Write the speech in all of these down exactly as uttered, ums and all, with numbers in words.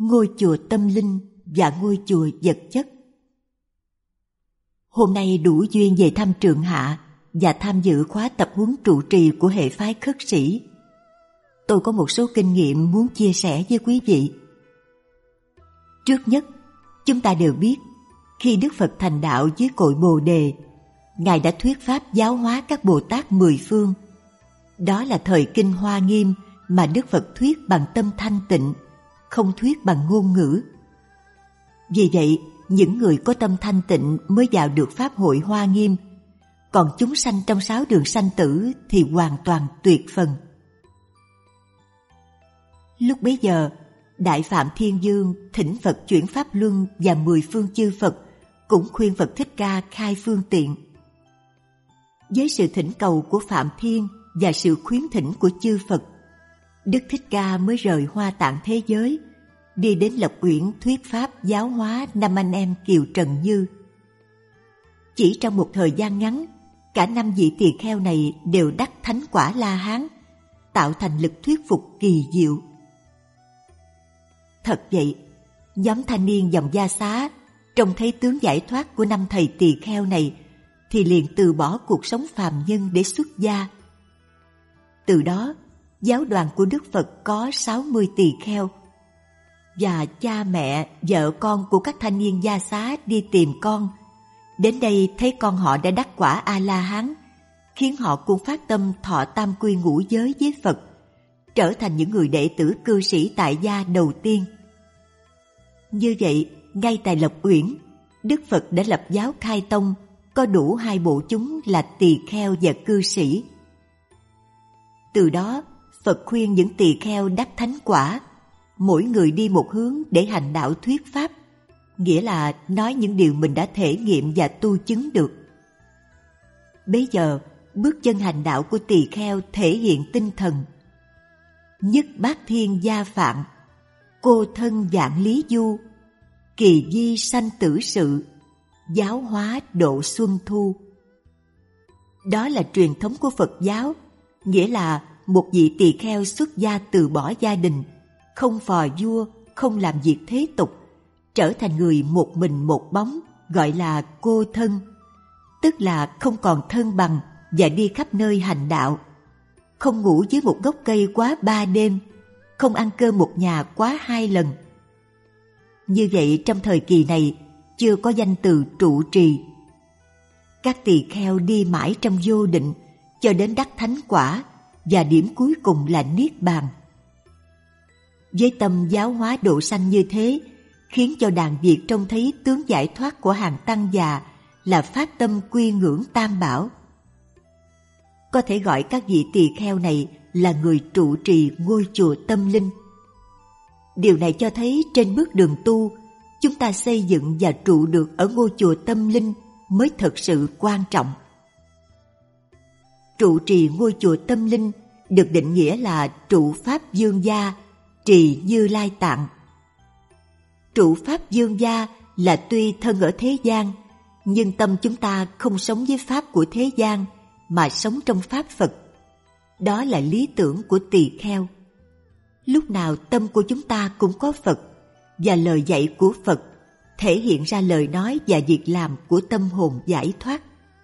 ngôi chùa tâm linh và ngôi chùa vật chất. Hôm nay đủ duyên về thăm Trường Hạ và tham dự khóa tập huấn trụ trì của hệ phái Khất Sĩ. Tôi có một số kinh nghiệm muốn chia sẻ với quý vị. Trước nhất, chúng ta đều biết khi Đức Phật thành đạo dưới cội Bồ Đề, Ngài đã thuyết pháp giáo hóa các Bồ Tát mười phương. Đó là thời kinh Hoa Nghiêm mà Đức Phật thuyết bằng tâm thanh tịnh, không thuyết bằng ngôn ngữ. Vì vậy, những người có tâm thanh tịnh mới vào được Pháp hội Hoa Nghiêm, còn chúng sanh trong sáu đường sanh tử thì hoàn toàn tuyệt phần. Lúc bấy giờ, Đại Phạm Thiên Vương thỉnh Phật chuyển Pháp Luân và mười phương chư Phật cũng khuyên Phật Thích Ca khai phương tiện. Với sự thỉnh cầu của Phạm Thiên và sự khuyến thỉnh của chư Phật, Đức Thích Ca mới rời Hoa Tạng thế giới, đi đến Lộc Uyển thuyết pháp giáo hóa năm anh em Kiều Trần Như. Chỉ trong một thời gian ngắn, cả năm vị tỳ kheo này đều đắc thánh quả La Hán, tạo thành lực thuyết phục kỳ diệu. Thật vậy, nhóm thanh niên dòng Gia Xá trông thấy tướng giải thoát của năm thầy tỳ kheo này thì liền từ bỏ cuộc sống phàm nhân để xuất gia. Từ đó, giáo đoàn của Đức Phật có sáu mươi tỳ kheo, và cha mẹ, vợ con của các thanh niên Gia Xá đi tìm con. Đến đây thấy con họ đã đắc quả A-la-hán, khiến họ cũng phát tâm thọ tam quy ngũ giới với Phật, trở thành những người đệ tử cư sĩ tại gia đầu tiên. Như vậy, ngay tại Lộc Uyển, Đức Phật đã lập giáo khai tông, có đủ hai bộ chúng là tỳ kheo và cư sĩ. Từ đó, Phật khuyên những tỳ kheo đắc thánh quả, mỗi người đi một hướng để hành đạo thuyết pháp, nghĩa là nói những điều mình đã thể nghiệm và tu chứng được. Bấy giờ, bước chân hành đạo của tỳ kheo thể hiện tinh thần nhất bát thiên gia phạn, cô thân vạn lý du, kỳ di sanh tử sự, giáo hóa độ xuân thu. Đó là truyền thống của Phật giáo, nghĩa là một vị tỳ kheo xuất gia từ bỏ gia đình, không phò vua, không làm việc thế tục, trở thành người một mình một bóng, gọi là cô thân, tức là không còn thân bằng và đi khắp nơi hành đạo, không ngủ dưới một gốc cây quá ba đêm, không ăn cơm một nhà quá hai lần. Như vậy trong thời kỳ này chưa có danh từ trụ trì. Các tỳ kheo đi mãi trong vô định cho đến đắc thánh quả, và điểm cuối cùng là niết bàn. Với tâm giáo hóa độ sanh như thế, khiến cho đàn Việt trông thấy tướng giải thoát của hàng tăng già là phát tâm quy ngưỡng Tam Bảo. Có thể gọi các vị tỳ kheo này là người trụ trì ngôi chùa tâm linh. Điều này cho thấy trên bước đường tu, chúng ta xây dựng và trụ được ở ngôi chùa tâm linh mới thực sự quan trọng. Trụ trì ngôi chùa tâm linh được định nghĩa là trụ pháp dương gia, trì Như Lai Tạng. Trụ pháp dương gia là tuy thân ở thế gian, nhưng tâm chúng ta không sống với pháp của thế gian, mà sống trong pháp Phật. Đó là lý tưởng của tỳ kheo. Lúc nào tâm của chúng ta cũng có Phật, và lời dạy của Phật thể hiện ra lời nói và việc làm của tâm hồn giải thoát.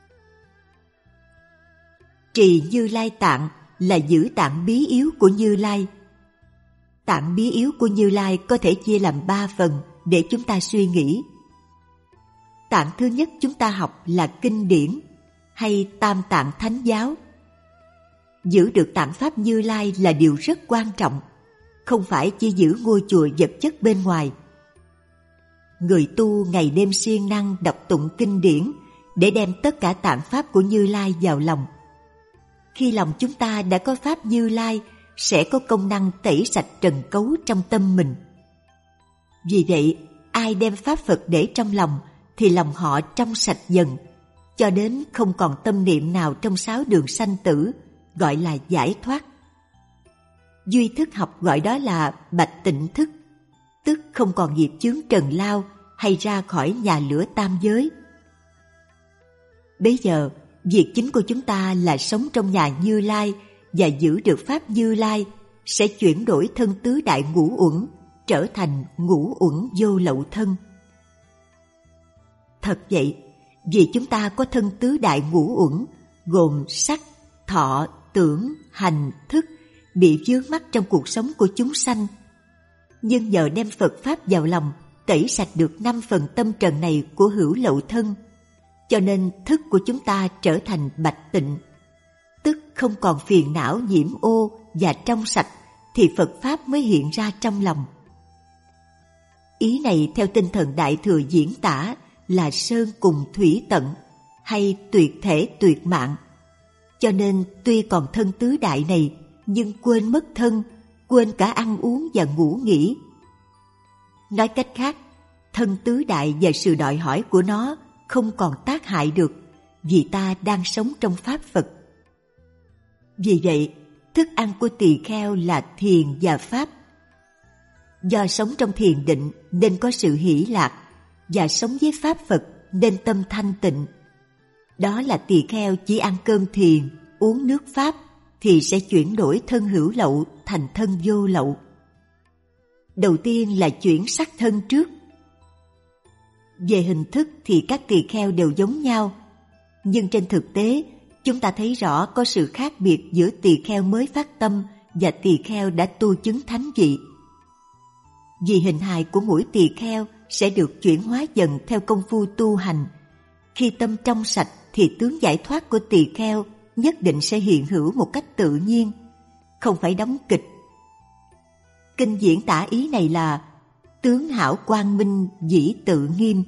Trì Như Lai Tạng là giữ tạng bí yếu của Như Lai. Tạng bí yếu của Như Lai có thể chia làm ba phần để chúng ta suy nghĩ. Tạng thứ nhất chúng ta học là kinh điển hay tam tạng thánh giáo. Giữ được tạng pháp Như Lai là điều rất quan trọng, không phải chỉ giữ ngôi chùa vật chất bên ngoài. Người tu ngày đêm siêng năng đọc tụng kinh điển để đem tất cả tạng pháp của Như Lai vào lòng. Khi lòng chúng ta đã có pháp Như Lai, sẽ có công năng tẩy sạch trần cấu trong tâm mình. Vì vậy, ai đem pháp Phật để trong lòng thì lòng họ trong sạch dần, cho đến không còn tâm niệm nào trong sáu đường sanh tử, gọi là giải thoát. Duy thức học gọi đó là bạch tịnh thức, tức không còn nghiệp chướng trần lao hay ra khỏi nhà lửa tam giới. Bây giờ, việc chính của chúng ta là sống trong nhà Như Lai và giữ được pháp Như Lai, sẽ chuyển đổi thân tứ đại ngũ uẩn, trở thành ngũ uẩn vô lậu thân. Thật vậy, vì chúng ta có thân tứ đại ngũ uẩn gồm sắc, thọ, tưởng, hành, thức bị vướng mắc trong cuộc sống của chúng sanh. Nhưng nhờ đem Phật Pháp vào lòng, tẩy sạch được năm phần tâm trần này của hữu lậu thân, cho nên thức của chúng ta trở thành bạch tịnh, tức không còn phiền não nhiễm ô và trong sạch, thì Phật Pháp mới hiện ra trong lòng. Ý này theo tinh thần Đại Thừa diễn tả là sơn cùng thủy tận, hay tuyệt thể tuyệt mạng. Cho nên tuy còn thân tứ đại này, nhưng quên mất thân, quên cả ăn uống và ngủ nghỉ. Nói cách khác, thân tứ đại và sự đòi hỏi của nó không còn tác hại được, vì ta đang sống trong Pháp Phật. Vì vậy, thức ăn của tỳ kheo là thiền và Pháp. Do sống trong thiền định nên có sự hỷ lạc, và sống với Pháp Phật nên tâm thanh tịnh. Đó là tỳ kheo chỉ ăn cơm thiền, uống nước Pháp, thì sẽ chuyển đổi thân hữu lậu thành thân vô lậu. Đầu tiên là chuyển sắc thân trước. Về hình thức thì các tỳ kheo đều giống nhau, nhưng trên thực tế chúng ta thấy rõ có sự khác biệt giữa tỳ kheo mới phát tâm và tỳ kheo đã tu chứng thánh vị. Vì hình hài của mỗi tỳ kheo sẽ được chuyển hóa dần theo công phu tu hành. Khi tâm trong sạch thì tướng giải thoát của tỳ kheo nhất định sẽ hiện hữu một cách tự nhiên, không phải đóng kịch. Kinh diễn tả ý này là tướng hảo quang minh dĩ tự nghiêm.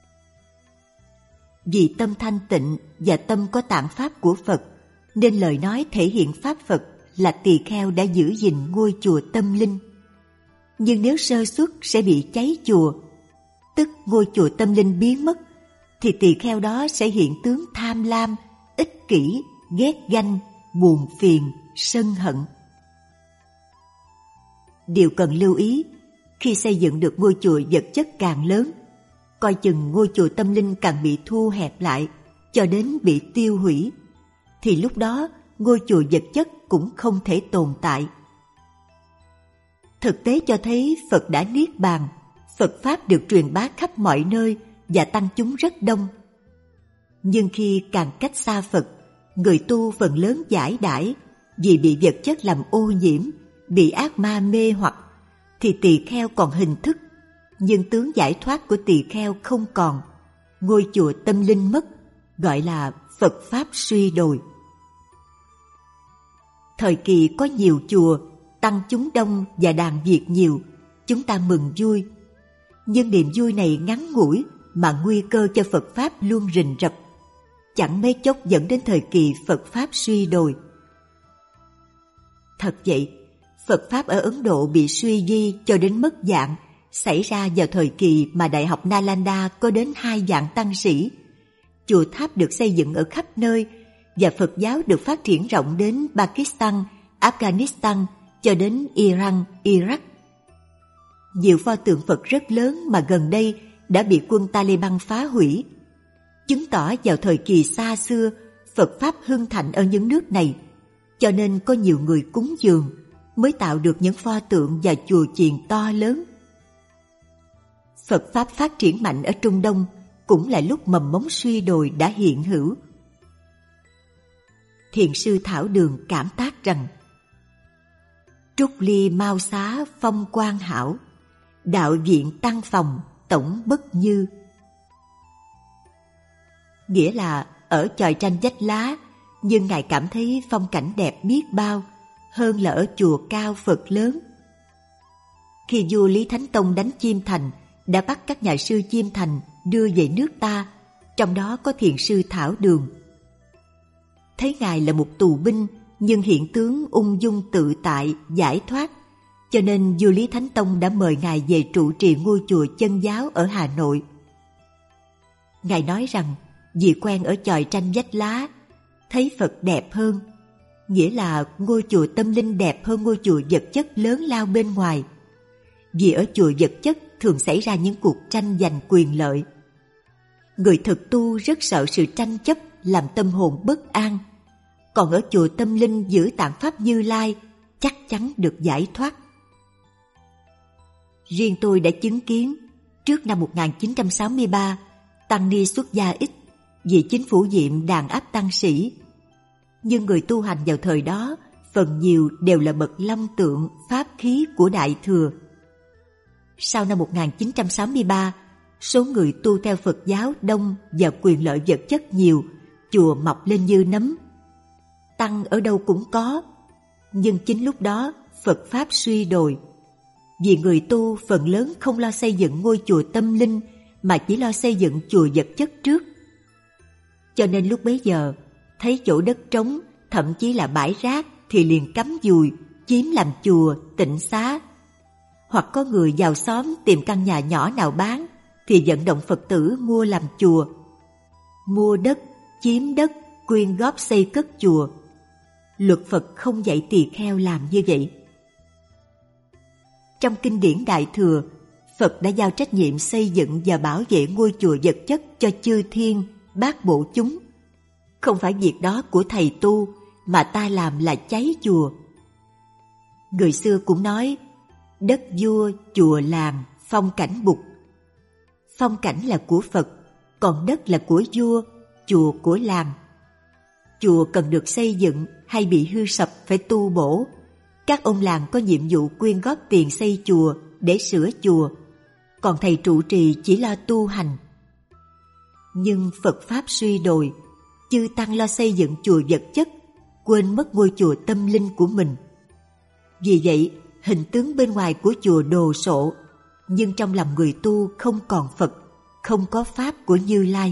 Vì tâm thanh tịnh và tâm có tạng pháp của Phật, nên lời nói thể hiện pháp Phật là tỳ kheo đã giữ gìn ngôi chùa tâm linh. Nhưng nếu sơ suất sẽ bị cháy chùa, tức ngôi chùa tâm linh biến mất, thì tỳ kheo đó sẽ hiện tướng tham lam, ích kỷ, ghét ganh, buồn phiền, sân hận. Điều cần lưu ý, khi xây dựng được ngôi chùa vật chất càng lớn, coi chừng ngôi chùa tâm linh càng bị thu hẹp lại, cho đến bị tiêu hủy, thì lúc đó ngôi chùa vật chất cũng không thể tồn tại. Thực tế cho thấy Phật đã niết bàn, Phật Pháp được truyền bá khắp mọi nơi và tăng chúng rất đông. Nhưng khi càng cách xa Phật, người tu phần lớn giải đãi vì bị vật chất làm ô nhiễm, bị ác ma mê hoặc, thì tỳ kheo còn hình thức, nhưng tướng giải thoát của tỳ kheo không còn, ngôi chùa tâm linh mất, gọi là Phật Pháp suy đồi. Thời kỳ có nhiều chùa, tăng chúng đông và đàn Việt nhiều, chúng ta mừng vui. Nhưng niềm vui này ngắn ngủi mà nguy cơ cho Phật Pháp luôn rình rập, chẳng mấy chốc dẫn đến thời kỳ Phật Pháp suy đồi. Thật vậy, Phật Pháp ở Ấn Độ bị suy di cho đến mất dạng, xảy ra vào thời kỳ mà Đại học Nalanda có đến hai vạn tăng sĩ. Chùa tháp được xây dựng ở khắp nơi, và Phật giáo được phát triển rộng đến Pakistan, Afghanistan, cho đến Iran, Iraq. Nhiều pho tượng Phật rất lớn mà gần đây đã bị quân Taliban phá hủy, chứng tỏ vào thời kỳ xa xưa Phật Pháp hưng thịnh ở những nước này, cho nên có nhiều người cúng dường mới tạo được những pho tượng và chùa chiền to lớn. Phật Pháp phát triển mạnh ở Trung Đông cũng là lúc mầm mống suy đồi đã hiện hữu. Thiền sư Thảo Đường cảm tác rằng: Trúc ly mau xá phong quang hảo, đạo viện tăng phòng tổng bất như. Nghĩa là ở chòi tranh vách lá, nhưng Ngài cảm thấy phong cảnh đẹp biết bao, hơn là ở chùa cao Phật lớn. Khi vua Lý Thánh Tông đánh Chiêm Thành, đã bắt các nhà sư Chiêm Thành đưa về nước ta, trong đó có thiền sư Thảo Đường. Thấy Ngài là một tù binh, nhưng hiện tướng ung dung tự tại, giải thoát, cho nên vua Lý Thánh Tông đã mời Ngài về trụ trì ngôi chùa Chân Giáo ở Hà Nội. Ngài nói rằng vì quen ở chòi tranh vách lá, thấy Phật đẹp hơn, nghĩa là ngôi chùa tâm linh đẹp hơn ngôi chùa vật chất lớn lao bên ngoài. Vì ở chùa vật chất thường xảy ra những cuộc tranh giành quyền lợi. Người thực tu rất sợ sự tranh chấp làm tâm hồn bất an, còn ở chùa tâm linh giữ tạng pháp Như Lai chắc chắn được giải thoát. Riêng tôi đã chứng kiến trước năm một nghìn chín trăm sáu mươi ba, tăng ni xuất gia ít vì chính phủ Diệm đàn áp tăng sĩ. Nhưng người tu hành vào thời đó phần nhiều đều là bậc long tượng pháp khí của Đại Thừa. Sau năm một nghìn chín trăm sáu mươi ba, số người tu theo Phật giáo đông và quyền lợi vật chất nhiều, chùa mọc lên như nấm. Tăng ở đâu cũng có, nhưng chính lúc đó Phật Pháp suy đồi. Vì người tu phần lớn không lo xây dựng ngôi chùa tâm linh mà chỉ lo xây dựng chùa vật chất trước. Cho nên lúc bấy giờ, thấy chỗ đất trống, thậm chí là bãi rác thì liền cắm dùi, chiếm làm chùa, tịnh xá. Hoặc có người vào xóm tìm căn nhà nhỏ nào bán thì vận động Phật tử mua làm chùa. Mua đất, chiếm đất, quyên góp xây cất chùa. Luật Phật không dạy tỳ kheo làm như vậy. Trong kinh điển Đại Thừa, Phật đã giao trách nhiệm xây dựng và bảo vệ ngôi chùa vật chất cho chư thiên, bát bộ chúng. Không phải việc đó của thầy tu, mà ta làm là cháy chùa. Người xưa cũng nói, đất vua, chùa làng, phong cảnh bục. Phong cảnh là của Phật, còn đất là của vua, chùa của làng. Chùa cần được xây dựng hay bị hư sập phải tu bổ. Các ông làng có nhiệm vụ quyên góp tiền xây chùa để sửa chùa, còn thầy trụ trì chỉ lo tu hành. Nhưng Phật Pháp suy đồi, chư tăng lo xây dựng chùa vật chất, quên mất ngôi chùa tâm linh của mình. Vì vậy, hình tướng bên ngoài của chùa đồ sộ, nhưng trong lòng người tu không còn Phật, không có Pháp của Như Lai.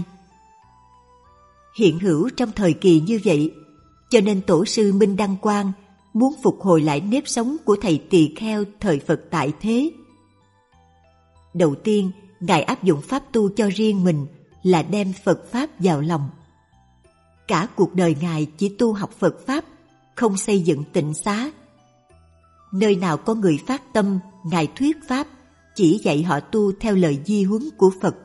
Hiện hữu trong thời kỳ như vậy, cho nên Tổ sư Minh Đăng Quang muốn phục hồi lại nếp sống của thầy tỳ kheo thời Phật tại thế. Đầu tiên, Ngài áp dụng pháp tu cho riêng mình là đem Phật Pháp vào lòng. Cả cuộc đời Ngài chỉ tu học Phật Pháp, không xây dựng tịnh xá. Nơi nào có người phát tâm, Ngài thuyết Pháp, chỉ dạy họ tu theo lời di huấn của Phật.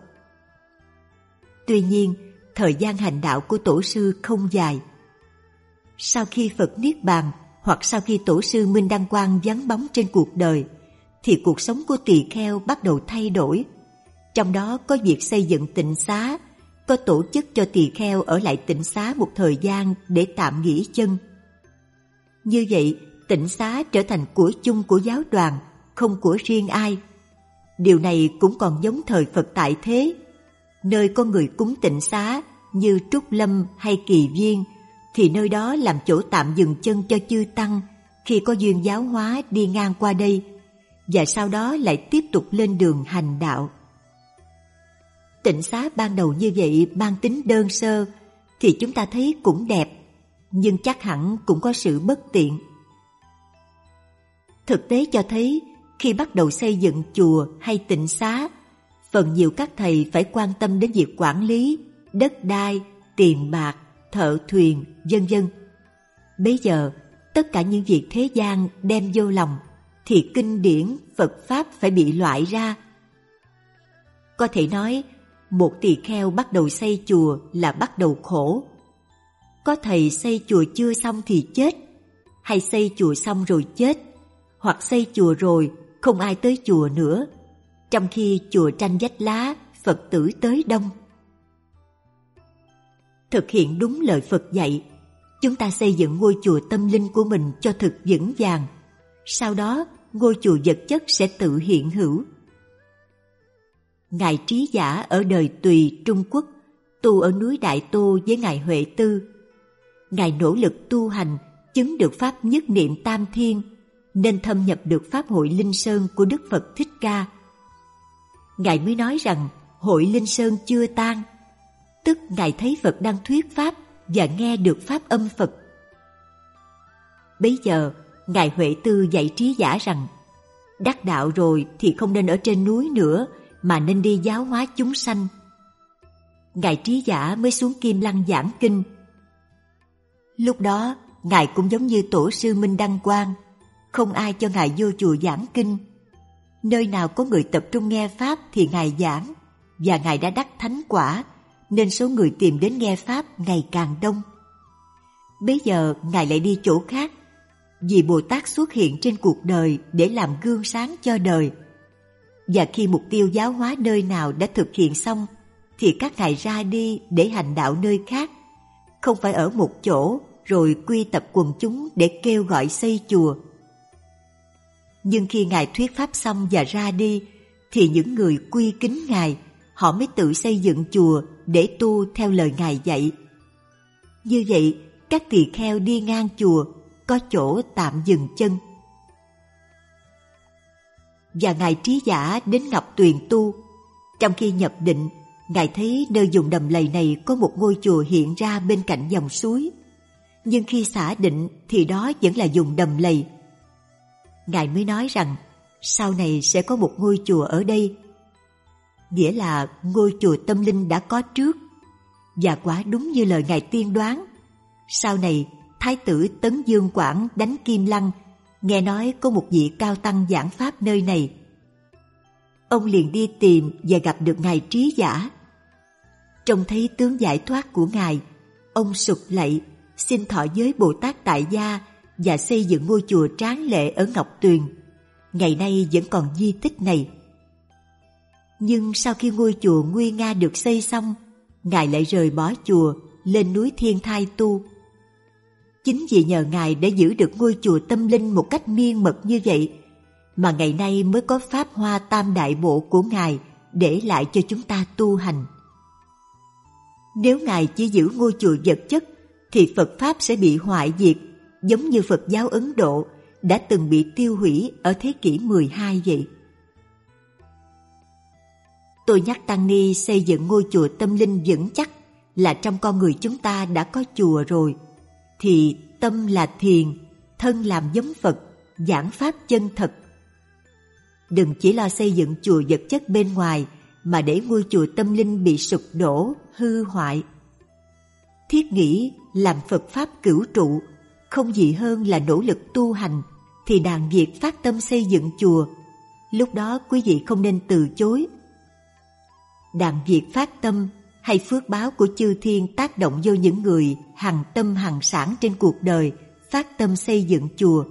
Tuy nhiên, thời gian hành đạo của Tổ sư không dài. Sau khi Phật Niết Bàn, hoặc sau khi Tổ sư Minh Đăng Quang vắng bóng trên cuộc đời, thì cuộc sống của tỳ kheo bắt đầu thay đổi. Trong đó có việc xây dựng tịnh xá, có tổ chức cho tỳ kheo ở lại tịnh xá một thời gian để tạm nghỉ chân. Như vậy, tịnh xá trở thành của chung của giáo đoàn, không của riêng ai. Điều này cũng còn giống thời Phật tại thế. Nơi có người cúng tịnh xá như Trúc Lâm hay Kỳ Viên, thì nơi đó làm chỗ tạm dừng chân cho chư tăng khi có duyên giáo hóa đi ngang qua đây, và sau đó lại tiếp tục lên đường hành đạo. Tịnh xá ban đầu như vậy mang tính đơn sơ thì chúng ta thấy cũng đẹp, nhưng chắc hẳn cũng có sự bất tiện. Thực tế cho thấy khi bắt đầu xây dựng chùa hay tịnh xá, phần nhiều các thầy phải quan tâm đến việc quản lý, đất đai, tiền bạc, thợ thuyền, vân vân. Bây giờ, tất cả những việc thế gian đem vô lòng, thì kinh điển, Phật Pháp phải bị loại ra. Có thể nói, một tỳ kheo bắt đầu xây chùa là bắt đầu khổ. Có thầy xây chùa chưa xong thì chết, hay xây chùa xong rồi chết, hoặc xây chùa rồi không ai tới chùa nữa, trong khi chùa tranh vách lá, Phật tử tới đông. Thực hiện đúng lời Phật dạy, chúng ta xây dựng ngôi chùa tâm linh của mình cho thực vững vàng. Sau đó, ngôi chùa vật chất sẽ tự hiện hữu. Ngài Trí Giả ở đời Tùy, Trung Quốc, tu ở núi Đại Tô với Ngài Huệ Tư. Ngài nỗ lực tu hành, chứng được Pháp nhất niệm tam thiên, nên thâm nhập được Pháp hội Linh Sơn của Đức Phật Thích Ca. Ngài mới nói rằng hội Linh Sơn chưa tan, tức Ngài thấy Phật đang thuyết Pháp và nghe được Pháp âm Phật. Bấy giờ, Ngài Huệ Tư dạy Trí Giả rằng, đắc đạo rồi thì không nên ở trên núi nữa, mà nên đi giáo hóa chúng sanh. Ngài Trí Giả mới xuống Kim Lăng giảng kinh. Lúc đó, Ngài cũng giống như Tổ sư Minh Đăng Quang, không ai cho Ngài vô chùa giảng kinh. Nơi nào có người tập trung nghe Pháp thì Ngài giảng, và Ngài đã đắc thánh quả, nên số người tìm đến nghe Pháp ngày càng đông. Bây giờ Ngài lại đi chỗ khác, vì Bồ Tát xuất hiện trên cuộc đời để làm gương sáng cho đời. và khi mục tiêu giáo hóa nơi nào đã thực hiện xong thì các ngài ra đi để hành đạo nơi khác, không phải ở một chỗ rồi quy tập quần chúng để kêu gọi xây chùa. Nhưng khi ngài thuyết pháp xong và ra đi thì những người quy kính ngài, họ mới tự xây dựng chùa để tu theo lời ngài dạy. Như vậy, các tỳ kheo đi ngang chùa có chỗ tạm dừng chân. Và ngài Trí Giả đến Ngọc Tuyền tu. Trong khi nhập định, ngài thấy nơi vùng đầm lầy này có một ngôi chùa hiện ra bên cạnh dòng suối. Nhưng khi xả định thì đó vẫn là vùng đầm lầy. Ngài mới nói rằng sau này sẽ có một ngôi chùa ở đây. Nghĩa là ngôi chùa tâm linh đã có trước. Và quả đúng như lời ngài tiên đoán. Sau này, Thái tử Tấn Dương Quảng đánh Kim Lăng, nghe nói có một vị cao tăng giảng pháp nơi này. Ông liền đi tìm và gặp được ngài Trí Giả. Trông thấy tướng giải thoát của ngài, ông sụp lạy, xin thọ giới Bồ Tát tại gia và xây dựng ngôi chùa tráng lệ ở Ngọc Tuyền. Ngày nay vẫn còn di tích này. Nhưng sau khi ngôi chùa nguy nga được xây xong, ngài lại rời bỏ chùa, lên núi Thiên Thai tu. Chính vì nhờ ngài đã giữ được ngôi chùa tâm linh một cách miên mật như vậy, mà ngày nay mới có Pháp Hoa Tam Đại Bộ của ngài để lại cho chúng ta tu hành. Nếu ngài chỉ giữ ngôi chùa vật chất, thì Phật Pháp sẽ bị hoại diệt, giống như Phật giáo Ấn Độ đã từng bị tiêu hủy ở thế kỷ mười hai vậy. Tôi nhắc Tăng Ni xây dựng ngôi chùa tâm linh vững chắc là trong con người chúng ta đã có chùa rồi, thì tâm là thiền, thân làm giống Phật, giảng Pháp chân thật. Đừng chỉ lo xây dựng chùa vật chất bên ngoài mà để ngôi chùa tâm linh bị sụp đổ, hư hoại. Thiết nghĩ làm Phật Pháp cửu trụ, không gì hơn là nỗ lực tu hành, thì đàn Việt phát tâm xây dựng chùa. Lúc đó quý vị không nên từ chối. Đàn Việt phát tâm hay phước báo của chư thiên tác động vô những người hằng tâm hằng sản trên cuộc đời, phát tâm xây dựng chùa.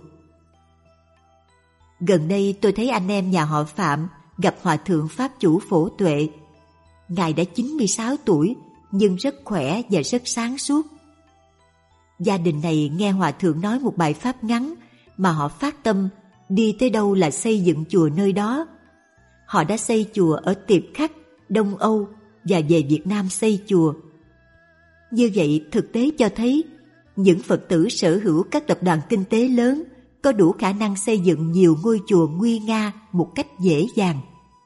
Gần đây tôi thấy anh em nhà họ Phạm gặp Hòa Thượng Pháp Chủ Phổ Tuệ. Ngài đã chín mươi sáu tuổi nhưng rất khỏe và rất sáng suốt. Gia đình này nghe Hòa Thượng nói một bài pháp ngắn mà họ phát tâm đi tới đâu là xây dựng chùa nơi đó. Họ đã xây chùa ở Tiệp Khắc, Đông Âu và về Việt Nam xây chùa. Như vậy thực tế cho thấy những Phật tử sở hữu các tập đoàn kinh tế lớn có đủ khả năng xây dựng nhiều ngôi chùa nguy nga một cách dễ dàng.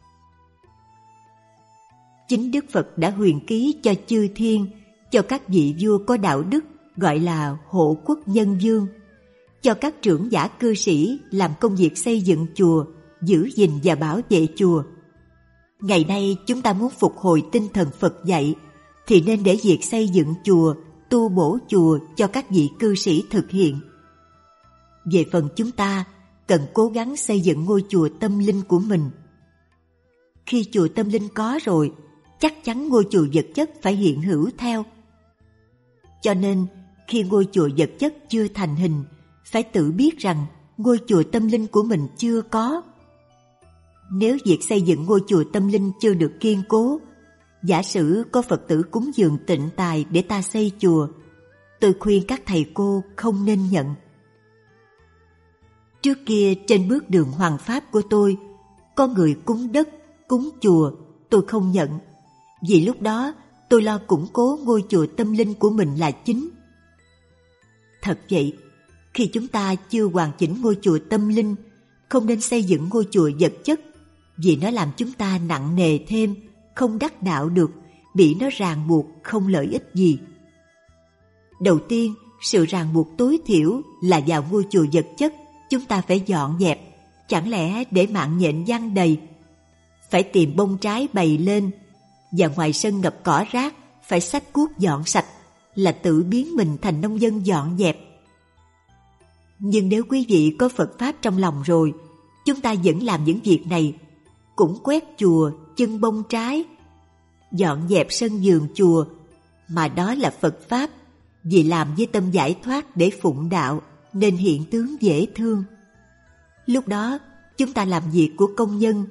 Chính Đức Phật đã huyền ký cho chư thiên, cho các vị vua có đạo đức gọi là hộ quốc nhân vương, cho các trưởng giả cư sĩ làm công việc xây dựng chùa, giữ gìn và bảo vệ chùa. Ngày nay chúng ta muốn phục hồi tinh thần Phật dạy thì nên để việc xây dựng chùa, tu bổ chùa cho các vị cư sĩ thực hiện. Về phần chúng ta, cần cố gắng xây dựng ngôi chùa tâm linh của mình. Khi chùa tâm linh có rồi, chắc chắn ngôi chùa vật chất phải hiện hữu theo. Cho nên, khi ngôi chùa vật chất chưa thành hình, phải tự biết rằng ngôi chùa tâm linh của mình chưa có. Nếu việc xây dựng ngôi chùa tâm linh chưa được kiên cố, giả sử có Phật tử cúng dường tịnh tài để ta xây chùa, tôi khuyên các thầy cô không nên nhận. Trước kia trên bước đường hoàng pháp của tôi, có người cúng đất, cúng chùa, tôi không nhận. Vì lúc đó tôi lo củng cố ngôi chùa tâm linh của mình là chính. Thật vậy, khi chúng ta chưa hoàn chỉnh ngôi chùa tâm linh, không nên xây dựng ngôi chùa vật chất, vì nó làm chúng ta nặng nề thêm, không đắc đạo được, bị nó ràng buộc không lợi ích gì. Đầu tiên, sự ràng buộc tối thiểu là vào ngôi chùa vật chất chúng ta phải dọn dẹp, chẳng lẽ để mạng nhện giăng đầy. Phải tìm bông trái bày lên, và ngoài sân ngập cỏ rác phải xách cuốc dọn sạch, là tự biến mình thành nông dân dọn dẹp. Nhưng nếu quý vị có Phật Pháp trong lòng rồi, chúng ta vẫn làm những việc này, cũng quét chùa, chưng bông trái, dọn dẹp sân vườn chùa, mà đó là Phật Pháp, vì làm với tâm giải thoát để phụng đạo, nên hiện tướng dễ thương. Lúc đó, chúng ta làm việc của công nhân,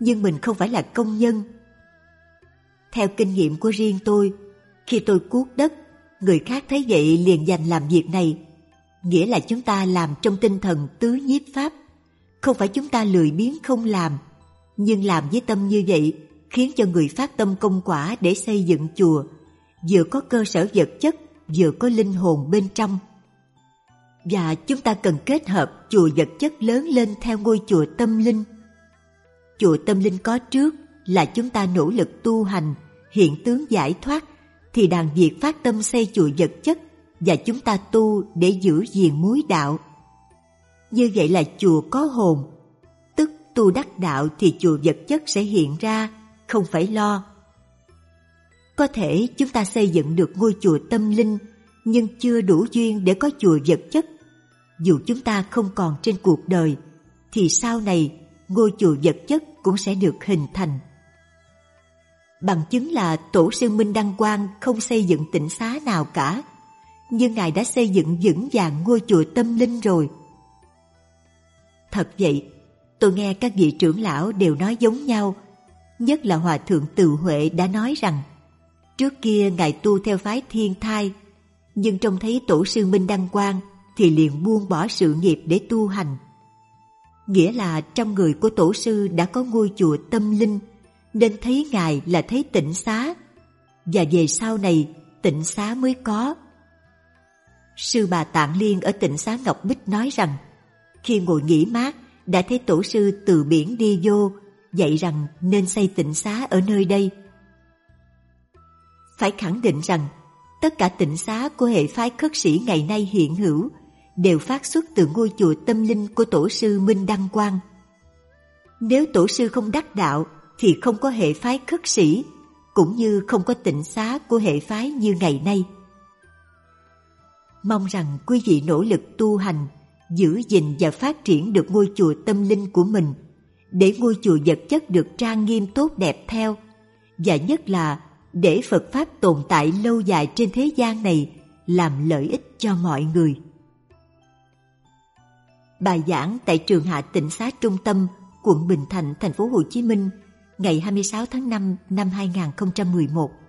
nhưng mình không phải là công nhân. Theo kinh nghiệm của riêng tôi, khi tôi cuốc đất, người khác thấy vậy liền giành làm việc này, nghĩa là chúng ta làm trong tinh thần tứ nhiếp pháp. Không phải chúng ta lười biếng không làm, nhưng làm với tâm như vậy khiến cho người phát tâm công quả để xây dựng chùa, vừa có cơ sở vật chất, vừa có linh hồn bên trong. Và chúng ta cần kết hợp chùa vật chất lớn lên theo ngôi chùa tâm linh. Chùa tâm linh có trước là chúng ta nỗ lực tu hành, hiện tướng giải thoát, thì đàn việc phát tâm xây chùa vật chất và chúng ta tu để giữ gìn mối đạo. Như vậy là chùa có hồn, tức tu đắc đạo thì chùa vật chất sẽ hiện ra, không phải lo. Có thể chúng ta xây dựng được ngôi chùa tâm linh, nhưng chưa đủ duyên để có chùa vật chất. Dù chúng ta không còn trên cuộc đời, thì sau này ngôi chùa vật chất cũng sẽ được hình thành. Bằng chứng là Tổ sư Minh Đăng Quang không xây dựng tịnh xá nào cả, nhưng Ngài đã xây dựng vững vàng ngôi chùa tâm linh rồi. Thật vậy, tôi nghe các vị trưởng lão đều nói giống nhau, nhất là Hòa Thượng Từ Huệ đã nói rằng trước kia Ngài tu theo phái Thiên Thai, nhưng trông thấy Tổ sư Minh Đăng Quang thì liền buông bỏ sự nghiệp để tu hành. Nghĩa là trong người của Tổ sư đã có ngôi chùa tâm linh, nên thấy Ngài là thấy tịnh xá, và về sau này tịnh xá mới có. Sư Bà Tạng Liên ở tịnh xá Ngọc Bích nói rằng khi ngồi nghỉ mát đã thấy Tổ sư từ biển đi vô, dạy rằng nên xây tịnh xá ở nơi đây. Phải khẳng định rằng tất cả tịnh xá của hệ phái khất sĩ ngày nay hiện hữu đều phát xuất từ ngôi chùa tâm linh của Tổ sư Minh Đăng Quang. Nếu Tổ sư không đắc đạo thì không có hệ phái khất sĩ, cũng như không có tịnh xá của hệ phái như ngày nay. Mong rằng quý vị nỗ lực tu hành, giữ gìn và phát triển được ngôi chùa tâm linh của mình, để ngôi chùa vật chất được trang nghiêm tốt đẹp theo, và nhất là để Phật Pháp tồn tại lâu dài trên thế gian này, làm lợi ích cho mọi người. Bài giảng tại trường Hạ Tịnh Xá Trung Tâm, quận Bình Thạnh, thành phố Hồ Chí Minh, ngày hai mươi sáu tháng năm năm hai nghìn không trăm mười một.